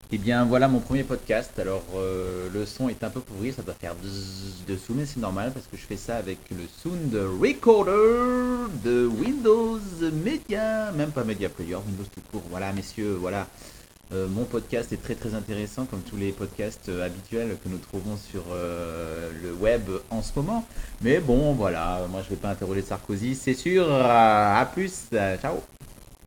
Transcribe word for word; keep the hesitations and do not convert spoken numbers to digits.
Eh bien, voilà mon premier podcast. Alors, euh, le son est un peu pourri, ça doit faire bzzz dessous, mais c'est normal parce que je fais ça avec le Sound Recorder de Windows Media, même pas Media Player, Windows tout court. Voilà, messieurs, voilà. Euh, mon podcast est très très intéressant, comme tous les podcasts euh, habituels que nous trouvons sur euh, le web en ce moment. Mais bon, voilà, moi je vais pas interroger Sarkozy, c'est sûr. À plus, ciao.